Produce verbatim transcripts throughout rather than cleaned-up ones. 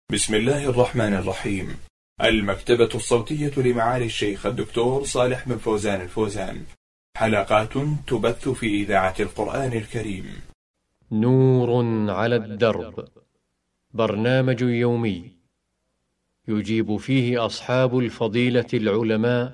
بسم الله الرحمن الرحيم. المكتبة الصوتية لمعالي الشيخ الدكتور صالح بن فوزان الفوزان، حلقات تبث في إذاعة القرآن الكريم. نور على الدرب، برنامج يومي يجيب فيه أصحاب الفضيلة العلماء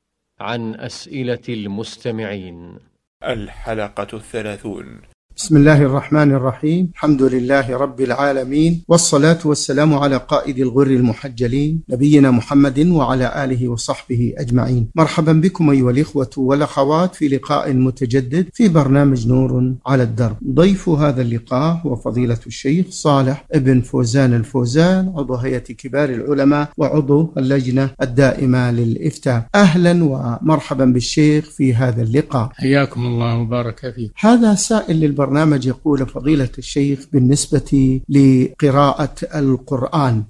عن أسئلة المستمعين. الحلقة الثلاثون. بسم الله الرحمن الرحيم. الحمد لله رب العالمين، والصلاة والسلام على قائد الغر المحجلين نبينا محمد وعلى آله وصحبه أجمعين. مرحبا بكم أيها الإخوة والأخوات في لقاء متجدد في برنامج نور على الدرب. ضيف هذا اللقاء هو فضيلة الشيخ صالح بن فوزان الفوزان، عضو هيئة كبار العلماء وعضو اللجنة الدائمة للإفتاء. أهلا ومرحبا بالشيخ في هذا اللقاء. حياكم الله وبارك فيك. هذا سائل للبرنامج برنامج يقول: فضيلة الشيخ، بالنسبة لقراءة القرآن،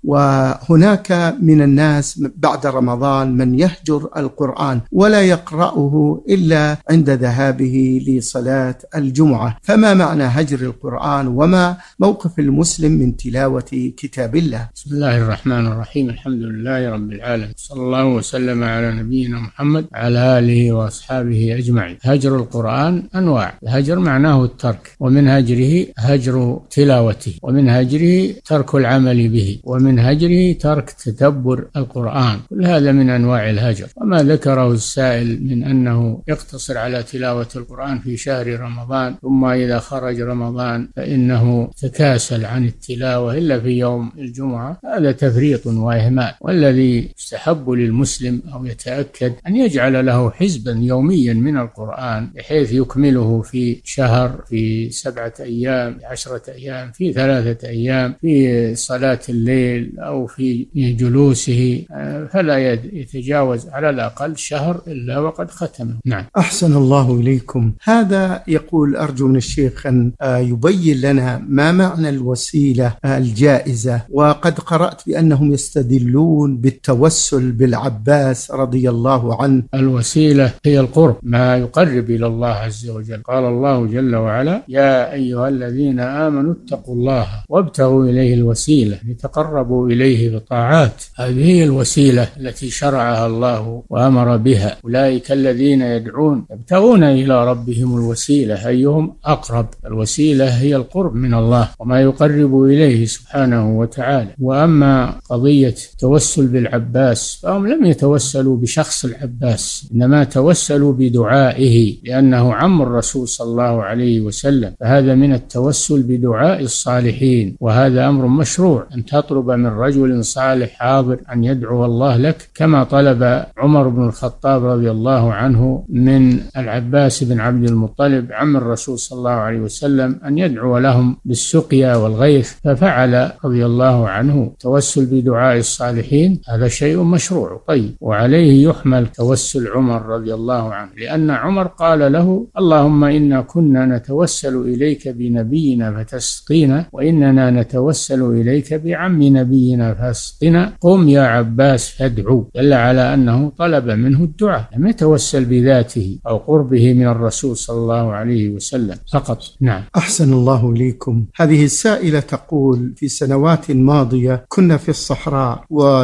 وهناك من الناس بعد رمضان من يهجر القرآن ولا يقرأه إلا عند ذهابه لصلاة الجمعة، فما معنى هجر القرآن وما موقف المسلم من تلاوة كتاب الله؟ بسم الله الرحمن الرحيم. الحمد لله رب العالمين، صلى الله وسلم على نبينا محمد على آله وأصحابه أجمعين. هجر القرآن أنواع. الهجر معناه الترك، ومن هجره هجر تلاوته، ومن هجره ترك العمل به، ومن هجره ترك تدبر القرآن. كل هذا من أنواع الهجر. وما ذكره السائل من أنه يقتصر على تلاوة القرآن في شهر رمضان، ثم إذا خرج رمضان فإنه تكاسل عن التلاوة إلا في يوم الجمعة، هذا تفريط وإهمال. والذي يستحب للمسلم أو يتأكد أن يجعل له حزبا يوميا من القرآن بحيث يكمله في شهر، في سبعة أيام، في عشرة أيام، في ثلاثة أيام، في صلاة الليل أو في جلوسه، فلا يتجاوز على الأقل شهر إلا وقد ختمه. نعم. أحسن الله إليكم. هذا يقول: أرجو من الشيخ أن يبين لنا ما معنى الوسيلة الجائزة، وقد قرأت بأنهم يستدلون بالتوسل بالعباس رضي الله عنه. الوسيلة هي القرب، ما يقرب إلى الله عز وجل. قال الله جل وعلا: يا أيها الذين آمنوا اتقوا الله وابتغوا إليه الوسيلة لتقربوا إليه بطاعات. هذه هي الوسيلة التي شرعها الله وأمر بها. أولئك الذين يدعون يبتغون إلى ربهم الوسيلة أيهم أقرب. الوسيلة هي القرب من الله وما يقرب إليه سبحانه وتعالى. وأما قضية التوسل بالعباس فهم لم يتوسلوا بشخص العباس، إنما توسلوا بدعائه، لأنه عم الرسول صلى الله عليه وسلم، فهذا من التوسل بدعاء الصالحين، وهذا أمر مشروع، أن تطلب من رجل صالح حاضر أن يدعو الله لك، كما طلب عمر بن الخطاب رضي الله عنه من العباس بن عبد المطلب عم الرسول صلى الله عليه وسلم أن يدعو لهم بالسقيا والغيث، ففعل رضي الله عنه. توسل بدعاء الصالحين هذا شيء مشروع طيب، وعليه يحمل توسل عمر رضي الله عنه، لأن عمر قال له: اللهم إنا كنا نتوسل إليك بنبينا فتسقينا، وإننا نتوسل إليك بعم نبينا فاسقنا، قم يا عباس فادعو. دل على أنه طلب منه الدعاء، لم يتوسل بذاته أو قربه من الرسول صلى الله عليه وسلم فقط. نعم. أحسن الله إليكم. هذه السائلة تقول: في سنوات ماضية كنا في الصحراء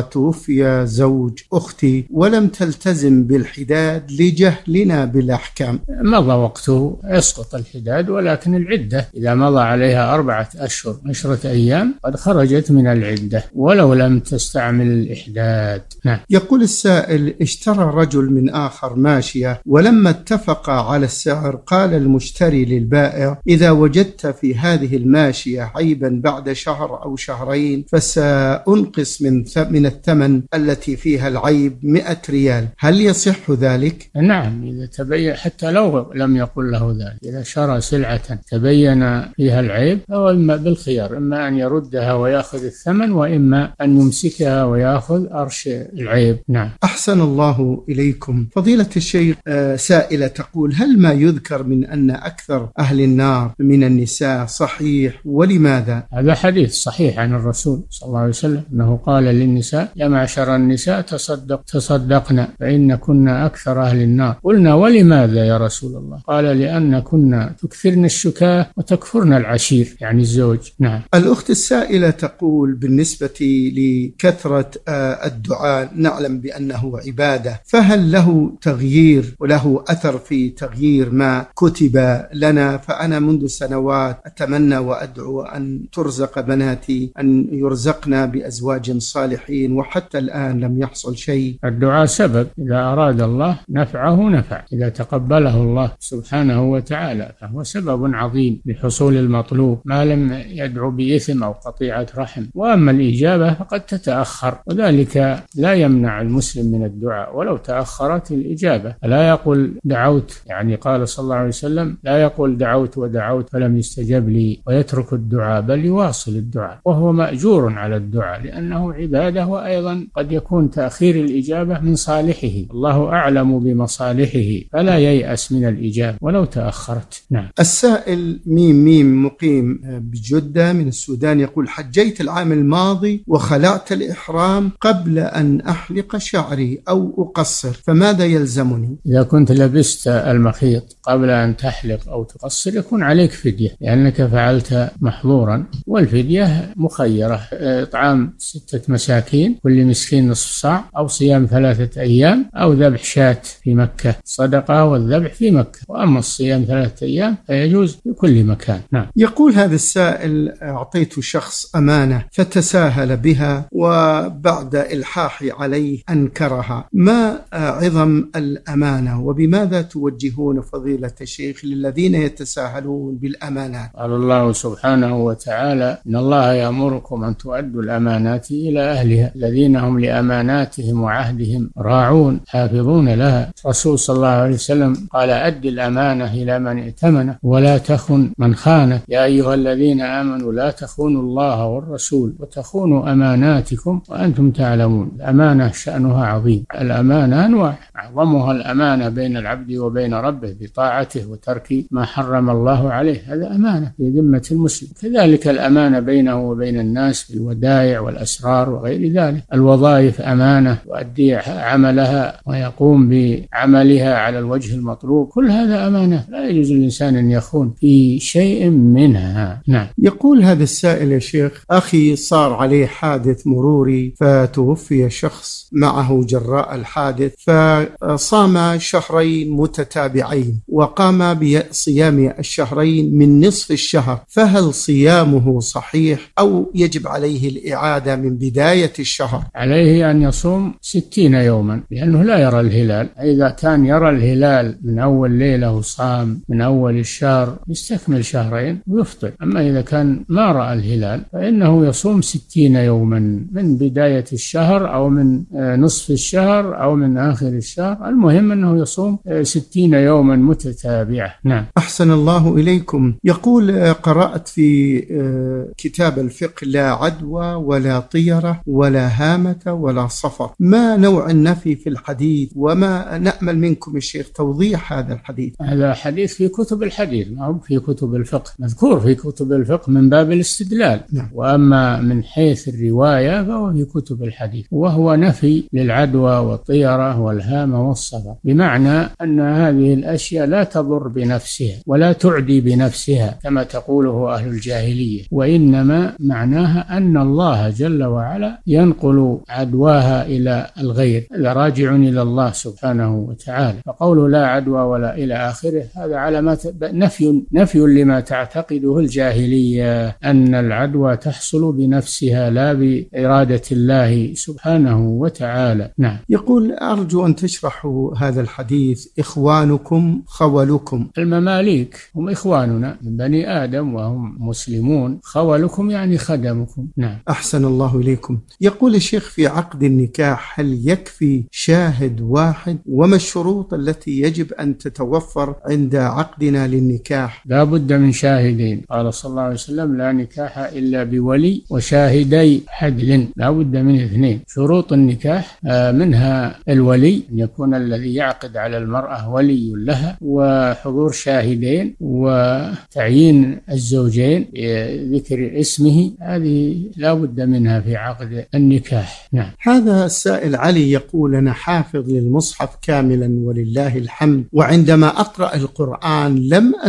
وتوفي زوج أختي ولم تلتزم بالحداد لجهلنا بالأحكام. مضى وقته يسقط الحداد، ولكن العدة إذا مضى عليها أربعة أشهر عشرة أيام قد خرجت من العدة ولو لم تستعمل الإحداد. نعم. يقول السائل: اشترى رجل من آخر ماشية، ولما اتفق على السعر قال المشتري للبائع: إذا وجدت في هذه الماشية عيبا بعد شهر أو شهرين فسأنقص من من الثمن التي فيها العيب مئة ريال، هل يصح ذلك؟ نعم، إذا تبين، حتى لو لم يقل له ذلك، إذا شرى سلعة تبين فيها العيب فهو إما بالخيار، إما أن يردها ويأخذ الثمن، وإما أن يمسكها ويأخذ أرش العيب. نعم. أحسن الله إليكم. فضيلة الشيخ، سائلة تقول: هل ما يذكر من أن أكثر أهل النار من النساء صحيح، ولماذا؟ هذا حديث صحيح عن الرسول صلى الله عليه وسلم أنه قال للنساء: يا معشر النساء تصدق تصدقنا فإن كنا أكثر أهل النار. قلنا: ولماذا يا رسول الله؟ قال: لأن كنا تكثرن تكفرن الشكاه وتكفرن العشير يعني الزوج. نعم. الأخت السائلة تقول بالنسبة لكثرة الدعاء نعلم بأنه عبادة، فهل له تغيير وله أثر في تغيير ما كتب لنا؟ فأنا منذ سنوات أتمنى وأدعو أن ترزق بناتي أن يرزقنا بأزواج صالحين، وحتى الآن لم يحصل شيء. الدعاء سبب، إذا أراد الله نفعه نفع، إذا تقبله الله سبحانه وتعالى فهو سبب عظيم لحصول المطلوب ما لم يدعو بإثم أو قطيعة رحم. وأما الإجابة فقد تتأخر، وذلك لا يمنع المسلم من الدعاء ولو تأخرت الإجابة. لا يقول دعوت، يعني قال صلى الله عليه وسلم لا يقول دعوت ودعوت فلم يستجب لي ويترك الدعاء، بل يواصل الدعاء وهو مأجور على الدعاء لأنه عبادة، وأيضا قد يكون تأخير الإجابة من صالحه، الله أعلم بمصالحه، فلا ييأس من الإجابة ولو تأخرت. نعم. السائل ميم ميم مقيم بجدة من السودان يقول حجيت العام الماضي وخلعت الإحرام قبل أن أحلق شعري أو أقصر، فماذا يلزمني؟ إذا كنت لبست المخيط قبل أن تحلق أو تقصر يكون عليك فدية لأنك فعلت محظورا، والفدية مخيرة، إطعام ستة مساكين كل مسكين نصف صاع، أو صيام ثلاثة أيام، أو ذبح شاة في مكة صدقة والذبح في مكة. وأما الصيام ثلاثة أيام فيجوز في كل مكان. نعم. يقول هذا السائل أعطيت شخص أمانة فتساهل بها وبعد إلحاحي عليه أنكرها، ما عظم الأمانة وبماذا توجهون فضيلة الشيخ للذين يتساهلون بالأمانات؟ قال الله سبحانه وتعالى إن الله يأمركم أن تؤدوا الأمانات إلى أهلها الذين هم لأماناتهم وعهدهم راعون حافظون لها. الرسول صلى الله عليه وسلم قال أد الأمانة إلى من ائتمنه ولا تخن من خانه، يا أيها الذين آمنوا لا تخونوا الله والرسول وتخونوا أماناتكم وأنتم تعلمون. الأمانة شأنها عظيم، الأمانة أنواع، أعظمها الأمانة بين العبد وبين ربه بطاعته وترك ما حرم الله عليه، هذا أمانة في ذمة المسلم. كذلك الأمانة بينه وبين الناس بالودائع والأسرار وغير ذلك. الوظائف أمانة، يؤدي عملها ويقوم بعملها على الوجه المطلوب، كل هذا أمانة، لا يجوز للإنسان أن يخون في شيء منها. نعم. يقول هذا السائل يا شيخ أخي صار عليه حادث مروري فتوفي شخص معه جراء الحادث، فصام شهرين متتابعين وقام بصيام الشهرين من نصف الشهر، فهل صيامه صحيح أو يجب عليه الإعادة من بداية الشهر؟ عليه أن يصوم ستين يوما لأنه لا يرى الهلال. إذا كان يرى الهلال من أول ليلة وصام من أول الشهر يستكمل شهرين ويفطر. أما إذا كان ما رأى الهلال فإنه يصوم ستين يوما من بداية الشهر أو من نصف الشهر أو من آخر الشهر، المهم أنه يصوم ستين يوما متتابعة. نعم. أحسن الله إليكم. يقول قرأت في كتاب الفقه لا عدوى ولا طيرة ولا هامة ولا صفر، ما نوع النفي في الحديث؟ وما نأمل منكم الشيخ توضيح هذا الحديث. هذا حديث في كتب الحديث، ما هو في كتب الفقه، مذكور في كتب الفقه من باب الاستدلال. نعم. وأما من حيث الرواية فهو في كتب الحديث، وهو نفي للعدوى والطيرة والهامة والصفر، بمعنى أن هذه الأشياء لا تضر بنفسها ولا تعدي بنفسها كما تقوله أهل الجاهلية، وإنما معناها أن الله جل وعلا ينقل عدواها إلى الغير، هذا راجع إلى الله سبحانه وتعالى. فقوله لا عدوى ولا إلى آخره هذا علامات نفي نفي لما تعتقده الجاهلية أن العدوى تحصل بنفسها لا بإرادة الله سبحانه وتعالى. نعم. يقول أرجو أن تشرحوا هذا الحديث إخوانكم خولكم. المماليك هم إخواننا من بني آدم وهم مسلمون، خولكم يعني خدمكم. نعم. أحسن الله إليكم. يقول الشيخ في عقد النكاح هل يكفي شاهد واحد؟ وما الشروط التي يجب أن تتوفر عند عقدنا للنكاح؟ لا بد من شاهدين، قال صلى الله عليه وسلم لا نكاح إلا بولي وشاهدي عدل، لا بد من اثنين. شروط النكاح منها الولي، أن يكون الذي يعقد على المرأة ولي لها، وحضور شاهدين، وتعيين الزوجين ذكر اسمه، هذه لا بد منها في عقد النكاح. نعم. هذا السائل علي يقول أنا حافظ للمصحف كاملا ولله الحمد، وعندما أقرأ القرآن لم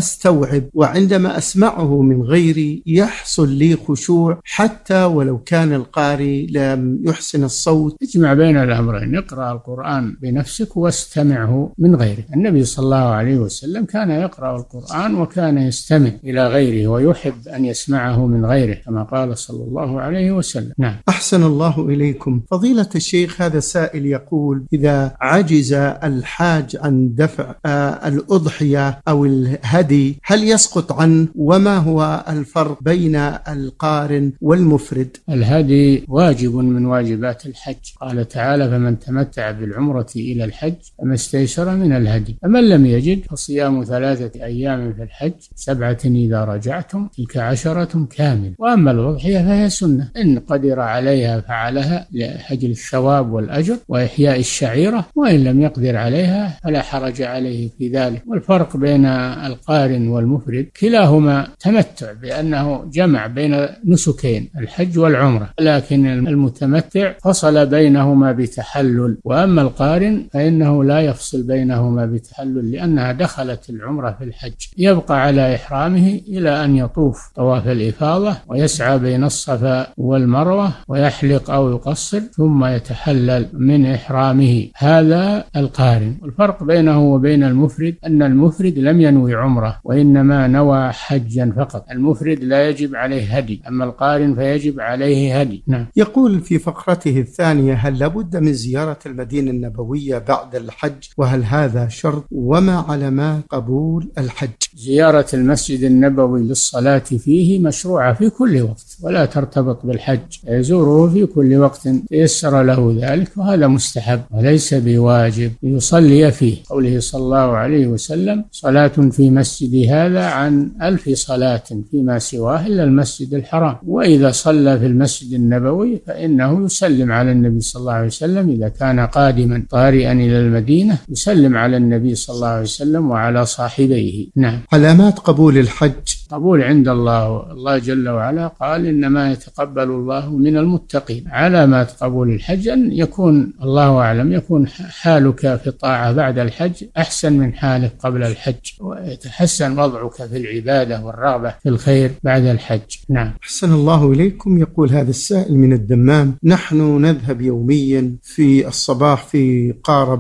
أستوعب، وعندما أسمعه من غيري يحصل لي خشوع حتى ولو كان القارئ لم يحسن الصوت. اجمع بين الأمرين، اقرأ القرآن بنفسك واستمعه من غيره. النبي صلى الله عليه وسلم كان يقرأ القرآن وكان يستمع إلى غيره ويحب أن يسمعه من غيره كما قال صلى الله عليه وسلم. نعم. أحسن الله إليكم. فضيلة الشيخ، هذا سائل يقول: إذا عجز الحاج عن دفع آه الأضحية أو الهدي هل يسقط عنه؟ وما هو الفرق بين القارن والمفرد؟ الهدي واجب من واجبات الحج، قال تعالى: فمن تمتع بالعمرة إلى الحج فما استيسر من الهدي، فمن لم يجد فصيام ثلاثة أيام في الحج سبعة إذا رجعتم تلك عشرة كاملة. وأما الأضحية فهي سنة، إن قدر عليها فعلها لأجل الثواب والأجر وإحياء الشعيرة، وإن لم يقدر عليها فلا حرج عليه في ذلك. والفرق بين القارن والمفرد كلاهما تمتع، بأنه جمع بين نسكين الحج والعمرة، لكن المتمتع فصل بينهما بتحلل، وأما القارن فإنه لا يفصل بينهما بتحلل لأنها دخلت العمرة في الحج، يبقى على إحرامه إلى أن يطوف طواف الإفاضة ويسعى بين الصفا والمروة ويحلق أو يقصر ثم يتحلل من إحرامه. هذا القارن. والفرق بينه وبين المفرد أن المفرد لم ينوي عمرة وإنما نوى حجا فقط. المفرد لا يجب عليه هدي، أما القارن فيجب عليه هدي. نعم. يقول في فقرته الثانية: هل لابد من زيارة المدينة النبوية بعد الحج؟ وهل هذا شرط؟ وما علامات قبول الحج؟ زيارة المسجد النبوي للصلاة فيه مشروعة في كل وقت ولا ترتبط بالحج، يزوره في كل وقت تيسر له ذلك، وهذا مستحب وليس بواجب يصلي فيه. قوله صلى الله عليه وسلم: صلاة في مسجد هذا عن ألف صلاة فيما سواه إلا المسجد الحرام. وإذا صلى في المسجد النبوي فإنه يسلم على النبي صلى الله عليه وسلم، إذا كان قادما طارئا إلى المدينة يسلم على النبي صلى الله عليه وسلم وعلى صاحبيه. نعم. علامات قبول الحج. قبول عند الله، الله جل وعلا قال: إنما يتقبل الله من المتقين. علامات قبول الحج أن يكون، الله أعلم، يكون حالك في الطاعة بعد الحج أحسن من حالك قبل الحج، ويتحسن وضعك في العبادة والرغبة في الخير بعد الحج. نعم. أحسن الله إليكم. يقول هذا السائل من الدمام: نحن نذهب يوميا في الصباح في قارب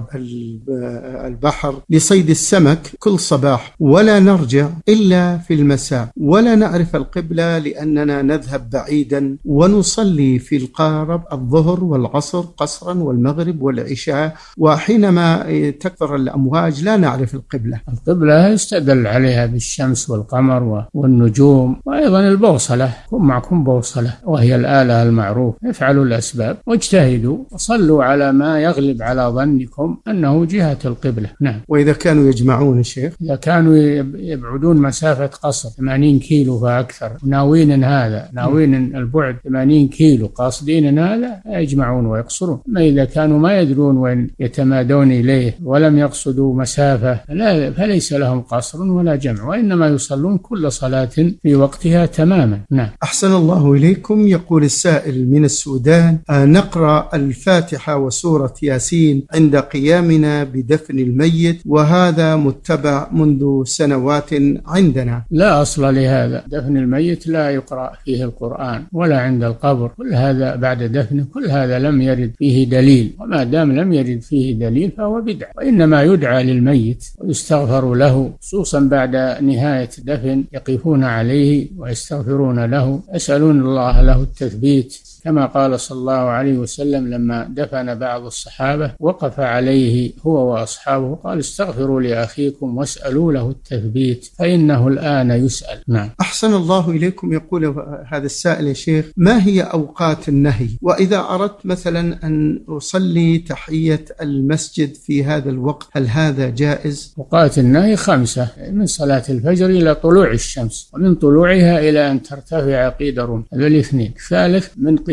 البحر لصيد السمك كل صباح، ولا نرجع إلا في المساء، ولا نعرف القبلة لأننا نذهب بعيدا، ونصلي في القارب الظهر والعصر قصرا والمغرب والعشاء، وحينما تكثر الأمواج لا نعرف القبلة. القبلة يستدل عليها بالشمس والقمر والنجوم، وأيضا البوصلة، كن معكم بوصلة وهي الآلة المعروفة. افعلوا الأسباب واجتهدوا وصلوا على ما يغلب على ظنكم أنه جهة القبلة. نعم. وإذا كانوا يجمعون الشيخ، إذا كانوا يبعدون مسافة قصر ثمانين كيلو فأكثر، ناوين هذا، ناوين البعد ثمانين كيلو، قاصدين هذا، يجمعون ويقصرون. ما إذا كانوا ما يدرون وين يتمادون إليه ولم يقصدوا مسافة لا فليس لهم قصر ولا جمع، وإنما يصلون كل صلاة في وقتها تماما. نعم. أحسن الله إليكم. يقول السائل من السودان: نقرأ الفاتحة وسورة ياسين عند قيامنا بدفن الميت، وهذا متبع منذ سنوات عندنا. لا أصل لهذا، دفن الميت لا يقرأ فيه القرآن ولا عند القبر، كل هذا بعد دفنه، كل هذا لم يرد فيه دليل، وما دام لم يرد فيه دليل فهو بدعة. وإنما يدعى للميت ويستغفر له، خصوصا بعد نهاية دفن يقفون عليه ويستغفرون له، يسألون الله له التثبيت، كما قال صلى الله عليه وسلم لما دفن بعض الصحابة وقف عليه هو وأصحابه قال: استغفروا لأخيكم واسألوا له التثبيت فإنه الآن يسأل. نعم. أحسن الله إليكم. يقول هذا السائل: يا شيخ، ما هي أوقات النهي؟ وإذا أردت مثلا أن أصلي تحية المسجد في هذا الوقت هل هذا جائز؟ أوقات النهي خمسة: من صلاة الفجر إلى طلوع الشمس، ومن طلوعها إلى أن ترتفع قيد الرمح، هذا الاثنين. الثالث من قيام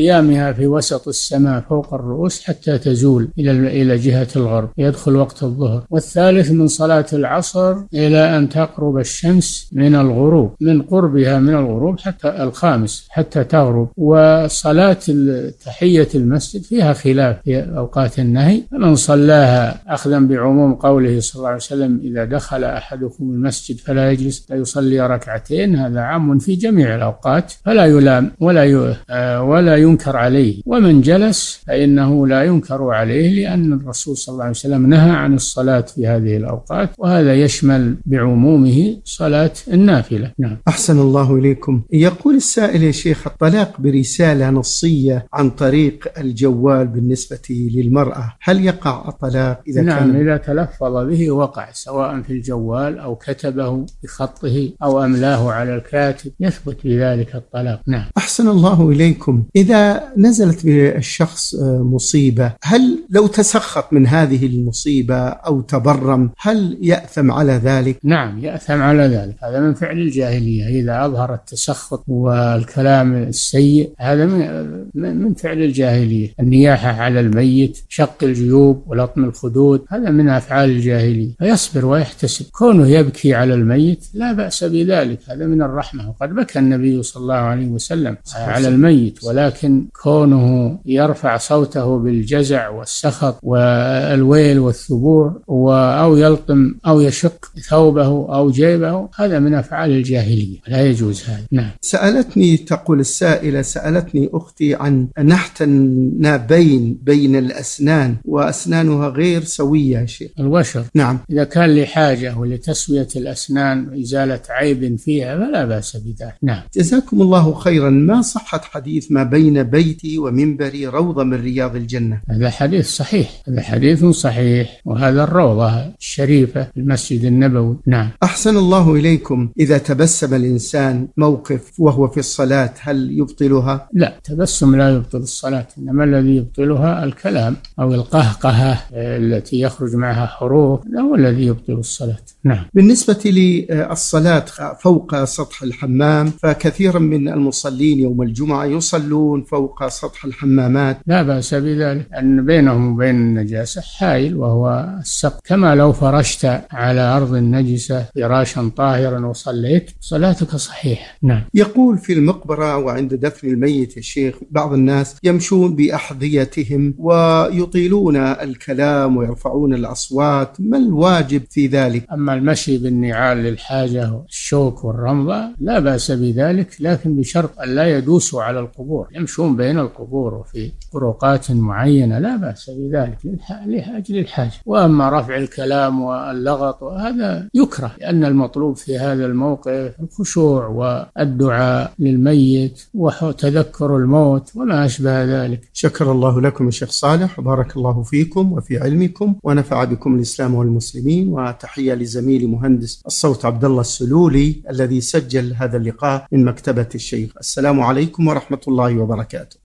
قيامها في وسط السماء فوق الرؤوس حتى تزول إلى إلى جهة الغرب، يدخل وقت الظهر. والثالث من صلاة العصر إلى أن تغرب الشمس من الغروب، من قربها من الغروب حتى الخامس حتى تغرب. وصلاة تحية المسجد فيها خلاف في أوقات النهي، فمن صلاها أخذا بعموم قوله صلى الله عليه وسلم إذا دخل أحدكم المسجد فلا يجلس يصلي ركعتين، هذا عام في جميع الأوقات فلا يلام ولا ولا ينكر عليه. ومن جلس فإنه لا ينكر عليه، لأن الرسول صلى الله عليه وسلم نهى عن الصلاة في هذه الأوقات، وهذا يشمل بعمومه صلاة النافلة. نعم. أحسن الله إليكم. يقول السائل يا شيخ: الطلاق برسالة نصية عن طريق الجوال بالنسبة للمرأة، هل يقع الطلاق إذا نعم كان؟ إذا تلفظ به وقع، سواء في الجوال أو كتبه بخطه أو أملاه على الكاتب، يثبت بذلك الطلاق. نعم. أحسن الله إليكم. إذا نزلت بالشخص مصيبة، هل لو تسخط من هذه المصيبة أو تبرم هل يأثم على ذلك؟ نعم يأثم على ذلك، هذا من فعل الجاهلية. إذا أظهر التسخط والكلام السيء هذا من فعل الجاهلية. النياحة على الميت، شق الجيوب ولطم الخدود، هذا من أفعال الجاهلية، فيصبر ويحتسب. كونه يبكي على الميت لا بأس بذلك، هذا من الرحمة، وقد بكى النبي صلى الله عليه وسلم على الميت، ولكن كونه يرفع صوته بالجزع والسخط والويل والثبور أو يلطم أو يشق ثوبه أو جيبه، هذا من أفعال الجاهلية، لا يجوز هذا. نعم. سألتني، تقول السائلة، سألتني أختي عن نحت النابين بين الأسنان وأسنانها غير سوية يا شيخ. الوشر. نعم. إذا كان لحاجة ولتسوية الأسنان وإزالة عيب فيها فلا بأس بذلك. نعم. جزاكم الله خيرا. ما صحة حديث ما بين بيتي ومنبري روضة من رياض الجنة؟ هذا حديث صحيح، هذا حديث صحيح، وهذا الروضة الشريفة في المسجد النبوي. نعم. أحسن الله إليكم. إذا تبسم الإنسان موقف وهو في الصلاة هل يبطلها؟ لا، تبسم لا يبطل الصلاة، إنما الذي يبطلها الكلام أو القهقهة التي يخرج معها حروف، هو الذي يبطل الصلاة. نعم. بالنسبة للصلاة فوق سطح الحمام، فكثيرا من المصلين يوم الجمعة يصلون فوق سطح الحمامات. لا بأس بذلك، أن بينهم وبين النجاسة حائل وهو السقف، كما لو فرشت على أرض النجسة فراشا طاهرا وصليت صلاتك صحيحة. نعم. يقول في المقبرة وعند دفن الميت يا شيخ بعض الناس يمشون بأحذيتهم ويطيلون الكلام ويرفعون الأصوات، ما الواجب في ذلك؟ أما المشي بالنعال للحاجة والشوك والرمضة لا بأس بذلك، لكن بشرط أن لا يدوسوا على القبور، يمشون بين القبور وفي طرقات معينة لا بأس بذلك لأجل الحاجة. وأما رفع الكلام واللغط هذا يكره، لأن المطلوب في هذا الموقف الخشوع والدعاء للميت وتذكر الموت وما أشبه ذلك. شكر الله لكم يا شيخ صالح، وبارك الله فيكم وفي علمكم، ونفع بكم الإسلام والمسلمين. وتحية لزميلي مهندس الصوت عبد الله السلولي الذي سجل هذا اللقاء من مكتبة الشيخ. السلام عليكم ورحمة الله وبركاته.